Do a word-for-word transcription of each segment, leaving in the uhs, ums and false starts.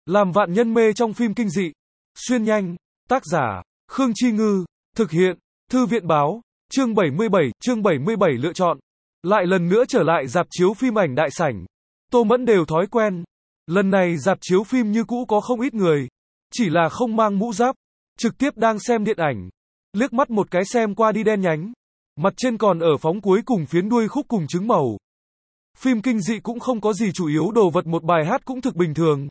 Làm vạn nhân mê trong phim kinh dị. Xuyên nhanh. Tác giả, Khương Chi Ngư. Thực hiện, Thư viện Báo. Chương bảy mươi bảy, chương bảy mươi bảy lựa chọn. Lại lần nữa trở lại rạp chiếu phim ảnh đại sảnh. Tô Mẫn đều thói quen. Lần này rạp chiếu phim như cũ có không ít người. Chỉ là không mang mũ giáp. Trực tiếp đang xem điện ảnh. Liếc mắt một cái xem qua đi đen nhánh. Mặt trên còn ở phóng cuối cùng phiến đuôi khúc cùng trứng màu. Phim kinh dị cũng không có gì chủ yếu đồ vật, một bài hát cũng thực bình thường.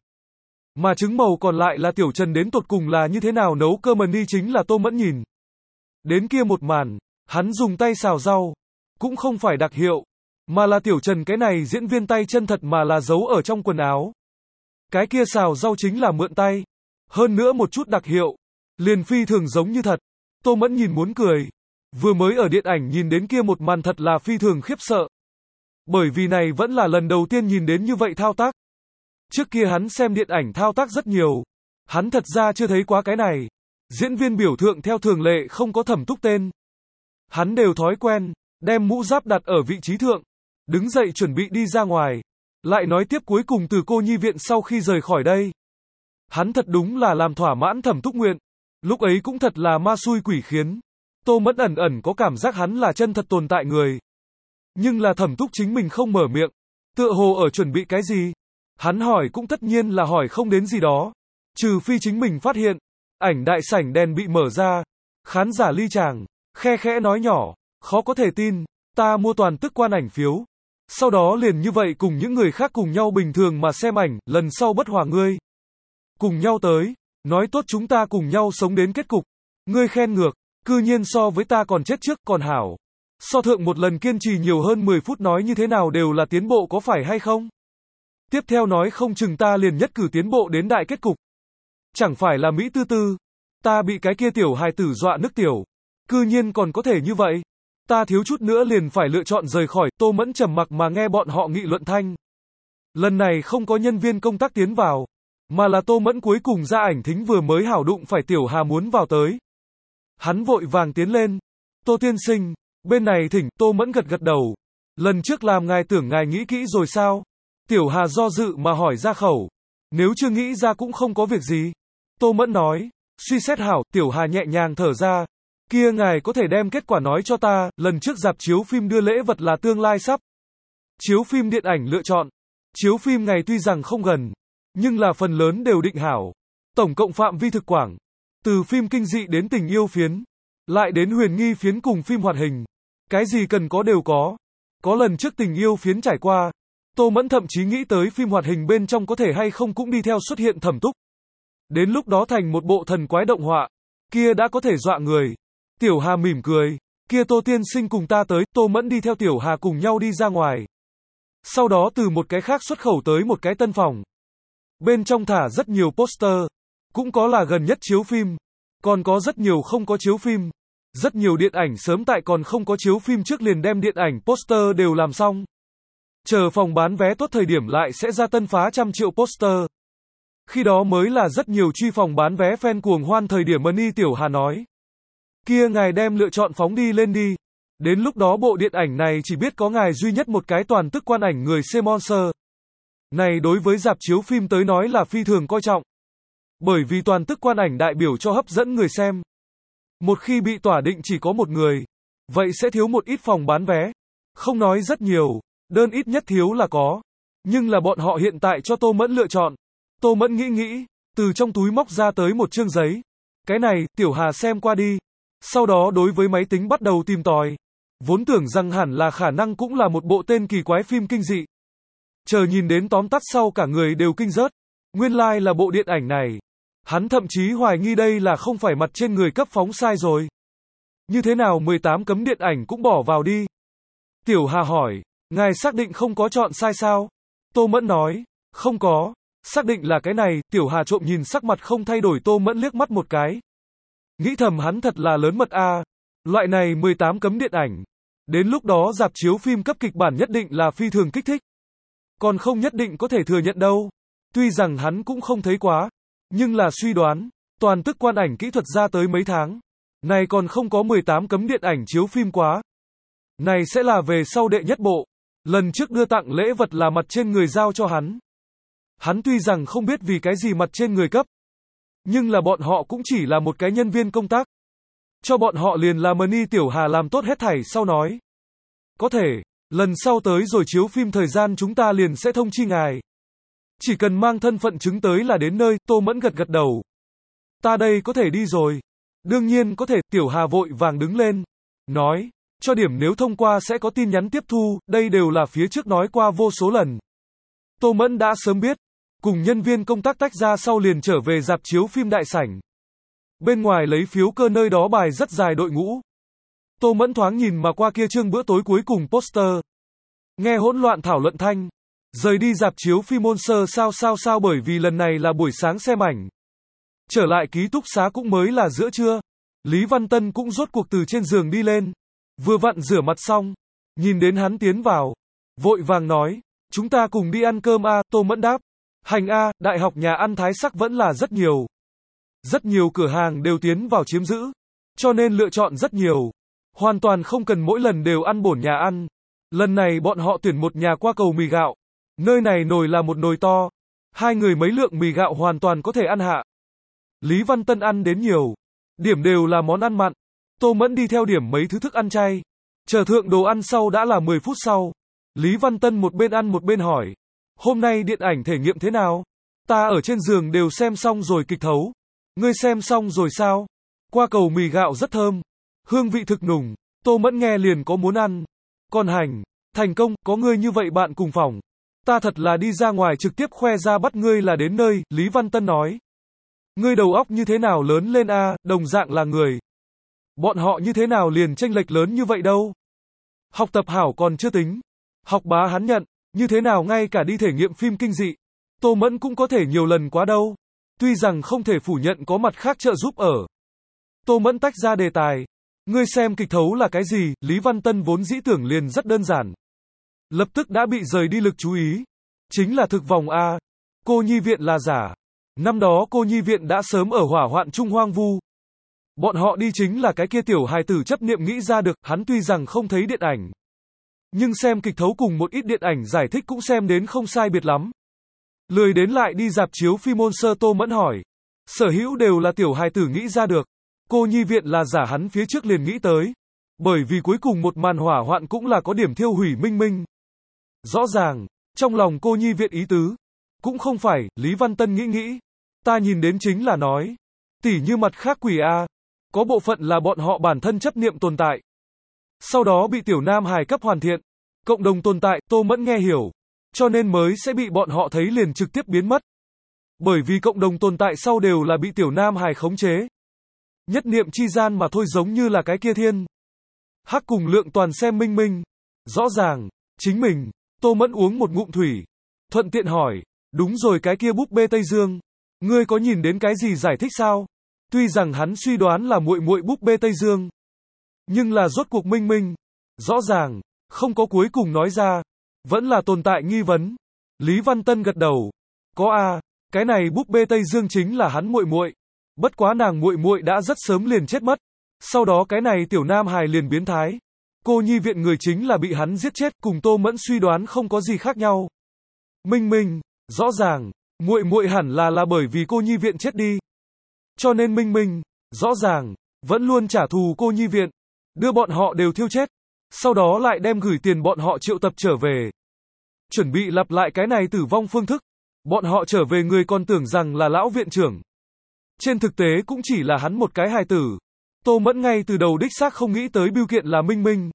Mà trứng màu còn lại là Tiểu Trần đến tột cùng là như thế nào nấu cơm mần đi chính là Tô Mẫn nhìn. Đến kia một màn, hắn dùng tay xào rau. Cũng không phải đặc hiệu. Mà là Tiểu Trần cái này diễn viên tay chân thật mà là giấu ở trong quần áo. Cái kia xào rau chính là mượn tay. Hơn nữa một chút đặc hiệu. Liền phi thường giống như thật. Tô Mẫn nhìn muốn cười. Vừa mới ở điện ảnh nhìn đến kia một màn thật là phi thường khiếp sợ. Bởi vì này vẫn là lần đầu tiên nhìn đến như vậy thao tác. Trước kia hắn xem điện ảnh thao tác rất nhiều. Hắn thật ra chưa thấy quá cái này. Diễn viên biểu tượng theo thường lệ không có thẩm túc tên. Hắn đều thói quen, đem mũ giáp đặt ở vị trí thượng. Đứng dậy chuẩn bị đi ra ngoài. Lại nói tiếp cuối cùng từ cô nhi viện sau khi rời khỏi đây. Hắn thật đúng là làm thỏa mãn thẩm túc nguyện. Lúc ấy cũng thật là ma xui quỷ khiến. Tô Mẫn ẩn ẩn có cảm giác hắn là chân thật tồn tại người. Nhưng là thẩm túc chính mình không mở miệng. Tựa hồ ở chuẩn bị cái gì? Hắn hỏi cũng tất nhiên là hỏi không đến gì đó. Trừ phi chính mình phát hiện. Ảnh đại sảnh đèn bị mở ra. Khán giả ly tràng. Khe khẽ nói nhỏ. Khó có thể tin. Ta mua toàn tức quan ảnh phiếu. Sau đó liền như vậy cùng những người khác cùng nhau bình thường mà xem ảnh. Lần sau bất hòa ngươi. Cùng nhau tới. Nói tốt chúng ta cùng nhau sống đến kết cục. Ngươi khen ngược. Cư nhiên so với ta còn chết trước còn hảo. So thượng một lần kiên trì nhiều hơn mười phút nói như thế nào đều là tiến bộ có phải hay không? Tiếp theo nói không chừng ta liền nhất cử tiến bộ đến đại kết cục. Chẳng phải là Mỹ tư tư. Ta bị cái kia tiểu hài tử dọa nức tiểu. Cư nhiên còn có thể như vậy. Ta thiếu chút nữa liền phải lựa chọn rời khỏi. Tô Mẫn trầm mặc mà nghe bọn họ nghị luận thanh. Lần này không có nhân viên công tác tiến vào. Mà là Tô Mẫn cuối cùng ra ảnh thính vừa mới hảo đụng phải tiểu Hà muốn vào tới. Hắn vội vàng tiến lên. Tô tiên sinh, bên này thỉnh. Tô Mẫn gật gật đầu. Lần trước làm ngài tưởng ngài nghĩ kỹ rồi sao? Tiểu Hà do dự mà hỏi ra khẩu. Nếu chưa nghĩ ra cũng không có việc gì. Tô Mẫn nói. Suy xét hảo. Tiểu Hà nhẹ nhàng thở ra. Kia ngài có thể đem kết quả nói cho ta. Lần trước rạp chiếu phim đưa lễ vật là tương lai sắp chiếu phim điện ảnh lựa chọn. Chiếu phim ngày tuy rằng không gần, nhưng là phần lớn đều định hảo. Tổng cộng phạm vi thực quảng. Từ phim kinh dị đến tình yêu phiến. Lại đến huyền nghi phiến cùng phim hoạt hình. Cái gì cần có đều có. Có lần trước tình yêu phiến trải qua. Tô Mẫn thậm chí nghĩ tới phim hoạt hình bên trong có thể hay không cũng đi theo xuất hiện thẩm túc. Đến lúc đó thành một bộ thần quái động họa. Kia đã có thể dọa người. Tiểu Hà mỉm cười. Kia Tô tiên sinh cùng ta tới. Tô Mẫn đi theo Tiểu Hà cùng nhau đi ra ngoài. Sau đó từ một cái khác xuất khẩu tới một cái tân phòng. Bên trong thả rất nhiều poster. Cũng có là gần nhất chiếu phim. Còn có rất nhiều không có chiếu phim. Rất nhiều điện ảnh sớm tại còn không có chiếu phim trước liền đem điện ảnh poster đều làm xong. Chờ phòng bán vé tốt thời điểm lại sẽ ra tân phá trăm triệu poster. Khi đó mới là rất nhiều truy phòng bán vé fan cuồng hoan thời điểm Money. Tiểu Hà nói. Kia ngài đem lựa chọn phóng đi lên đi. Đến lúc đó bộ điện ảnh này chỉ biết có ngài duy nhất một cái toàn tức quan ảnh người xem monster. Này đối với rạp chiếu phim tới nói là phi thường coi trọng. Bởi vì toàn tức quan ảnh đại biểu cho hấp dẫn người xem. Một khi bị tỏa định chỉ có một người, vậy sẽ thiếu một ít phòng bán vé. Không nói rất nhiều, đơn ít nhất thiếu là có. Nhưng là bọn họ hiện tại cho Tô Mẫn lựa chọn. Tô Mẫn nghĩ nghĩ, từ trong túi móc ra tới một chương giấy. Cái này, Tiểu Hà xem qua đi. Sau đó đối với máy tính bắt đầu tìm tòi. Vốn tưởng rằng hẳn là khả năng cũng là một bộ tên kỳ quái phim kinh dị. Chờ nhìn đến tóm tắt sau cả người đều kinh rớt. Nguyên lai like là bộ điện ảnh này. Hắn thậm chí hoài nghi đây là không phải mặt trên người cấp phóng sai rồi. Như thế nào mười tám cấm điện ảnh cũng bỏ vào đi. Tiểu Hà hỏi, ngài xác định không có chọn sai sao? Tô Mẫn nói, không có, xác định là cái này. Tiểu Hà trộm nhìn sắc mặt không thay đổi Tô Mẫn liếc mắt một cái. Nghĩ thầm hắn thật là lớn mật a. Loại này mười tám cấm điện ảnh. Đến lúc đó rạp chiếu phim cấp kịch bản nhất định là phi thường kích thích. Còn không nhất định có thể thừa nhận đâu. Tuy rằng hắn cũng không thấy quá. Nhưng là suy đoán, toàn tức quan ảnh kỹ thuật ra tới mấy tháng. Này còn không có mười tám cấm điện ảnh chiếu phim quá. Này sẽ là về sau đệ nhất bộ. Lần trước đưa tặng lễ vật là mặt trên người giao cho hắn. Hắn tuy rằng không biết vì cái gì mặt trên người cấp, nhưng là bọn họ cũng chỉ là một cái nhân viên công tác. Cho bọn họ liền là Mani Tiểu Hà làm tốt hết thảy sau nói. Có thể, lần sau tới rồi chiếu phim thời gian chúng ta liền sẽ thông chi ngài. Chỉ cần mang thân phận chứng tới là đến nơi, Tô Mẫn gật gật đầu. Ta đây có thể đi rồi. Đương nhiên có thể, Tiểu Hà vội vàng đứng lên. Nói, cho điểm nếu thông qua sẽ có tin nhắn tiếp thu, đây đều là phía trước nói qua vô số lần. Tô Mẫn đã sớm biết. Cùng nhân viên công tác tách ra sau liền trở về rạp chiếu phim đại sảnh. Bên ngoài lấy phiếu cơ nơi đó bài rất dài đội ngũ. Tô Mẫn thoáng nhìn mà qua kia trương bữa tối cuối cùng poster. Nghe hỗn loạn thảo luận thanh. Rời đi rạp chiếu phim môn sơ sao sao sao bởi vì lần này là buổi sáng xem ảnh. Trở lại ký túc xá cũng mới là giữa trưa. Lý Văn Tân cũng rốt cuộc từ trên giường đi lên. Vừa vặn rửa mặt xong. Nhìn đến hắn tiến vào. Vội vàng nói. Chúng ta cùng đi ăn cơm a. Tô Mẫn đáp. Hành a, đại học nhà ăn thái sắc vẫn là rất nhiều. Rất nhiều cửa hàng đều tiến vào chiếm giữ. Cho nên lựa chọn rất nhiều. Hoàn toàn không cần mỗi lần đều ăn bổn nhà ăn. Lần này bọn họ tuyển một nhà qua cầu mì gạo. Nơi này nồi là một nồi to. Hai người mấy lượng mì gạo hoàn toàn có thể ăn hạ. Lý Văn Tân ăn đến nhiều. Điểm đều là món ăn mặn. Tô Mẫn đi theo điểm mấy thứ thức ăn chay. Chờ thượng đồ ăn sau đã là mười phút sau. Lý Văn Tân một bên ăn một bên hỏi. Hôm nay điện ảnh thể nghiệm thế nào? Ta ở trên giường đều xem xong rồi kịch thấu. Ngươi xem xong rồi sao? Qua cầu mì gạo rất thơm. Hương vị thực nùng. Tô Mẫn nghe liền có muốn ăn. Còn hành. Thành công, có ngươi như vậy bạn cùng phòng. Ta thật là đi ra ngoài trực tiếp khoe ra bắt ngươi là đến nơi, Lý Văn Tân nói. Ngươi đầu óc như thế nào lớn lên a, đồng dạng là người. Bọn họ như thế nào liền chênh lệch lớn như vậy đâu. Học tập hảo còn chưa tính. Học bá hắn nhận, như thế nào ngay cả đi thể nghiệm phim kinh dị. Tô Mẫn cũng có thể nhiều lần quá đâu. Tuy rằng không thể phủ nhận có mặt khác trợ giúp ở. Tô Mẫn tách ra đề tài. Ngươi xem kịch thấu là cái gì, Lý Văn Tân vốn dĩ tưởng liền rất đơn giản. Lập tức đã bị rời đi lực chú ý. Chính là thực vòng A. Cô nhi viện là giả. Năm đó cô nhi viện đã sớm ở hỏa hoạn trung hoang vu. Bọn họ đi chính là cái kia tiểu hài tử chấp niệm nghĩ ra được, hắn tuy rằng không thấy điện ảnh. Nhưng xem kịch thấu cùng một ít điện ảnh giải thích cũng xem đến không sai biệt lắm. Lười đến lại đi dạp chiếu phim môn sơ. Tô Mẫn hỏi. Sở hữu đều là tiểu hài tử nghĩ ra được. Cô nhi viện là giả hắn phía trước liền nghĩ tới. Bởi vì cuối cùng một màn hỏa hoạn cũng là có điểm thiêu hủy minh minh. Rõ ràng, trong lòng cô nhi viện ý tứ. Cũng không phải, Lý Văn Tân nghĩ nghĩ. Ta nhìn đến chính là nói. Tỉ như mặt khác quỷ A. Có bộ phận là bọn họ bản thân chấp niệm tồn tại. Sau đó bị tiểu nam hài cấp hoàn thiện. Cộng đồng tồn tại, Tô Mẫn nghe hiểu. Cho nên mới sẽ bị bọn họ thấy liền trực tiếp biến mất. Bởi vì cộng đồng tồn tại sau đều là bị tiểu nam hài khống chế. Nhất niệm chi gian mà thôi giống như là cái kia thiên. Hắc cùng lượng toàn xem minh minh. Rõ ràng, chính mình. Tô Mẫn uống một ngụm thủy. Thuận tiện hỏi. Đúng rồi cái kia búp bê Tây Dương. Ngươi có nhìn đến cái gì giải thích sao? Tuy rằng hắn suy đoán là muội muội búp bê Tây Dương. Nhưng là rốt cuộc minh minh. Rõ ràng, không có cuối cùng nói ra. Vẫn là tồn tại nghi vấn. Lý Văn Tân gật đầu. Có a, cái này búp bê Tây Dương chính là hắn muội muội. Bất quá nàng muội muội đã rất sớm liền chết mất. Sau đó cái này tiểu nam hài liền biến thái. Cô nhi viện người chính là bị hắn giết chết, cùng Tô Mẫn suy đoán không có gì khác nhau. Minh minh, rõ ràng, muội muội hẳn là là bởi vì cô nhi viện chết đi. Cho nên minh minh, rõ ràng, vẫn luôn trả thù cô nhi viện. Đưa bọn họ đều thiêu chết. Sau đó lại đem gửi tiền bọn họ triệu tập trở về. Chuẩn bị lặp lại cái này tử vong phương thức. Bọn họ trở về người còn tưởng rằng là lão viện trưởng. Trên thực tế cũng chỉ là hắn một cái hài tử. Tô Mẫn ngay từ đầu đích xác không nghĩ tới bưu kiện là minh minh.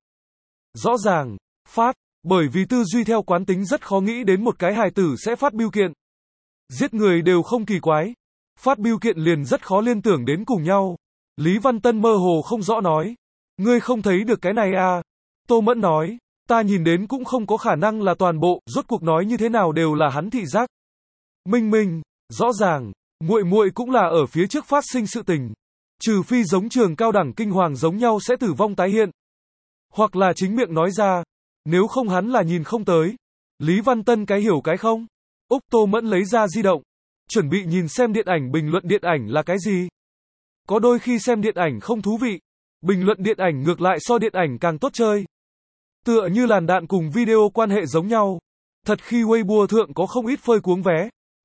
Rõ ràng, phát, bởi vì tư duy theo quán tính rất khó nghĩ đến một cái hài tử sẽ phát bưu kiện. Giết người đều không kỳ quái. Phát bưu kiện liền rất khó liên tưởng đến cùng nhau. Lý Văn Tân mơ hồ không rõ nói. Ngươi không thấy được cái này à? Tô Mẫn nói. Ta nhìn đến cũng không có khả năng là toàn bộ, rốt cuộc nói như thế nào đều là hắn thị giác. Minh minh, rõ ràng, muội muội cũng là ở phía trước phát sinh sự tình. Trừ phi giống trường cao đẳng kinh hoàng giống nhau sẽ tử vong tái hiện. Hoặc là chính miệng nói ra. Nếu không hắn là nhìn không tới. Lý Văn Tân cái hiểu cái không? Úc. Tô Mẫn lấy ra di động. Chuẩn bị nhìn xem điện ảnh bình luận điện ảnh là cái gì. Có đôi khi xem điện ảnh không thú vị. Bình luận điện ảnh ngược lại so điện ảnh càng tốt chơi. Tựa như làn đạn cùng video quan hệ giống nhau. Thật khi Weibo thượng có không ít phơi cuống vé.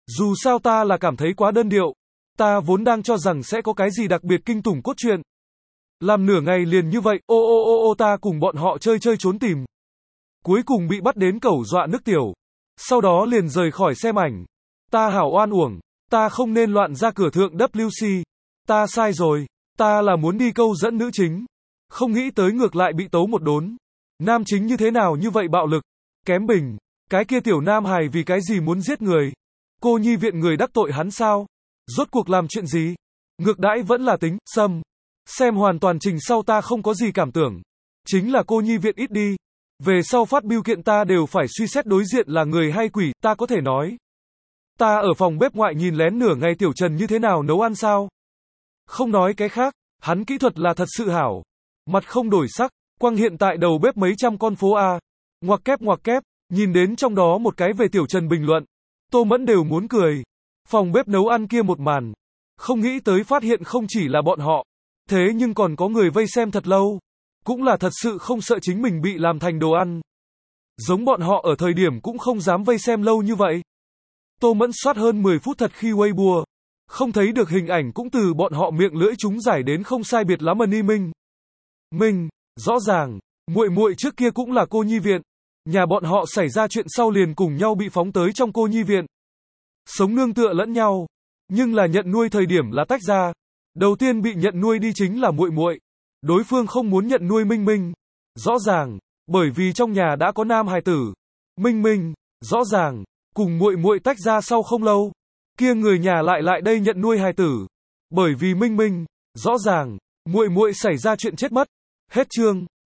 Dù sao ta là cảm thấy quá đơn điệu. Ta vốn đang cho rằng sẽ có cái gì đặc biệt kinh tủng cốt truyện. Làm nửa ngày liền như vậy, ô ô ô ô ta cùng bọn họ chơi chơi trốn tìm. Cuối cùng bị bắt đến cẩu dọa nước tiểu. Sau đó liền rời khỏi xem ảnh. Ta hảo oan uổng. Ta không nên loạn ra cửa thượng W C. Ta sai rồi. Ta là muốn đi câu dẫn nữ chính. Không nghĩ tới ngược lại bị tấu một đốn. Nam chính như thế nào như vậy bạo lực. Kém bình. Cái kia tiểu nam hài vì cái gì muốn giết người. Cô nhi viện người đắc tội hắn sao? Rốt cuộc làm chuyện gì? Ngược đãi vẫn là tính, xâm. Xem hoàn toàn trình sau ta không có gì cảm tưởng. Chính là cô nhi viện ít đi. Về sau phát biêu kiện ta đều phải suy xét đối diện là người hay quỷ, ta có thể nói. Ta ở phòng bếp ngoại nhìn lén nửa ngày Tiểu Trần như thế nào nấu ăn sao? Không nói cái khác, hắn kỹ thuật là thật sự hảo. Mặt không đổi sắc, quăng hiện tại đầu bếp mấy trăm con phố A. Ngoặc kép ngoặc kép, nhìn đến trong đó một cái về Tiểu Trần bình luận. Tô Mẫn đều muốn cười. Phòng bếp nấu ăn kia một màn. Không nghĩ tới phát hiện không chỉ là bọn họ. Thế nhưng còn có người vây xem thật lâu. Cũng là thật sự không sợ chính mình bị làm thành đồ ăn. Giống bọn họ ở thời điểm cũng không dám vây xem lâu như vậy. Tô Mẫn soát hơn mười phút thật khi Weibo. Không thấy được hình ảnh cũng từ bọn họ miệng lưỡi chúng giải đến không sai biệt lắm Ni Minh. Minh, rõ ràng, muội muội trước kia cũng là cô nhi viện. Nhà bọn họ xảy ra chuyện sau liền cùng nhau bị phóng tới trong cô nhi viện. Sống nương tựa lẫn nhau, nhưng là nhận nuôi thời điểm là tách ra. Đầu tiên bị nhận nuôi đi chính là muội muội. Đối phương không muốn nhận nuôi Minh Minh. Rõ ràng, bởi vì trong nhà đã có nam hài tử. Minh Minh, rõ ràng, cùng muội muội tách ra sau không lâu, kia người nhà lại lại đây nhận nuôi hài tử. Bởi vì Minh Minh, rõ ràng, muội muội xảy ra chuyện chết mất. Hết chương.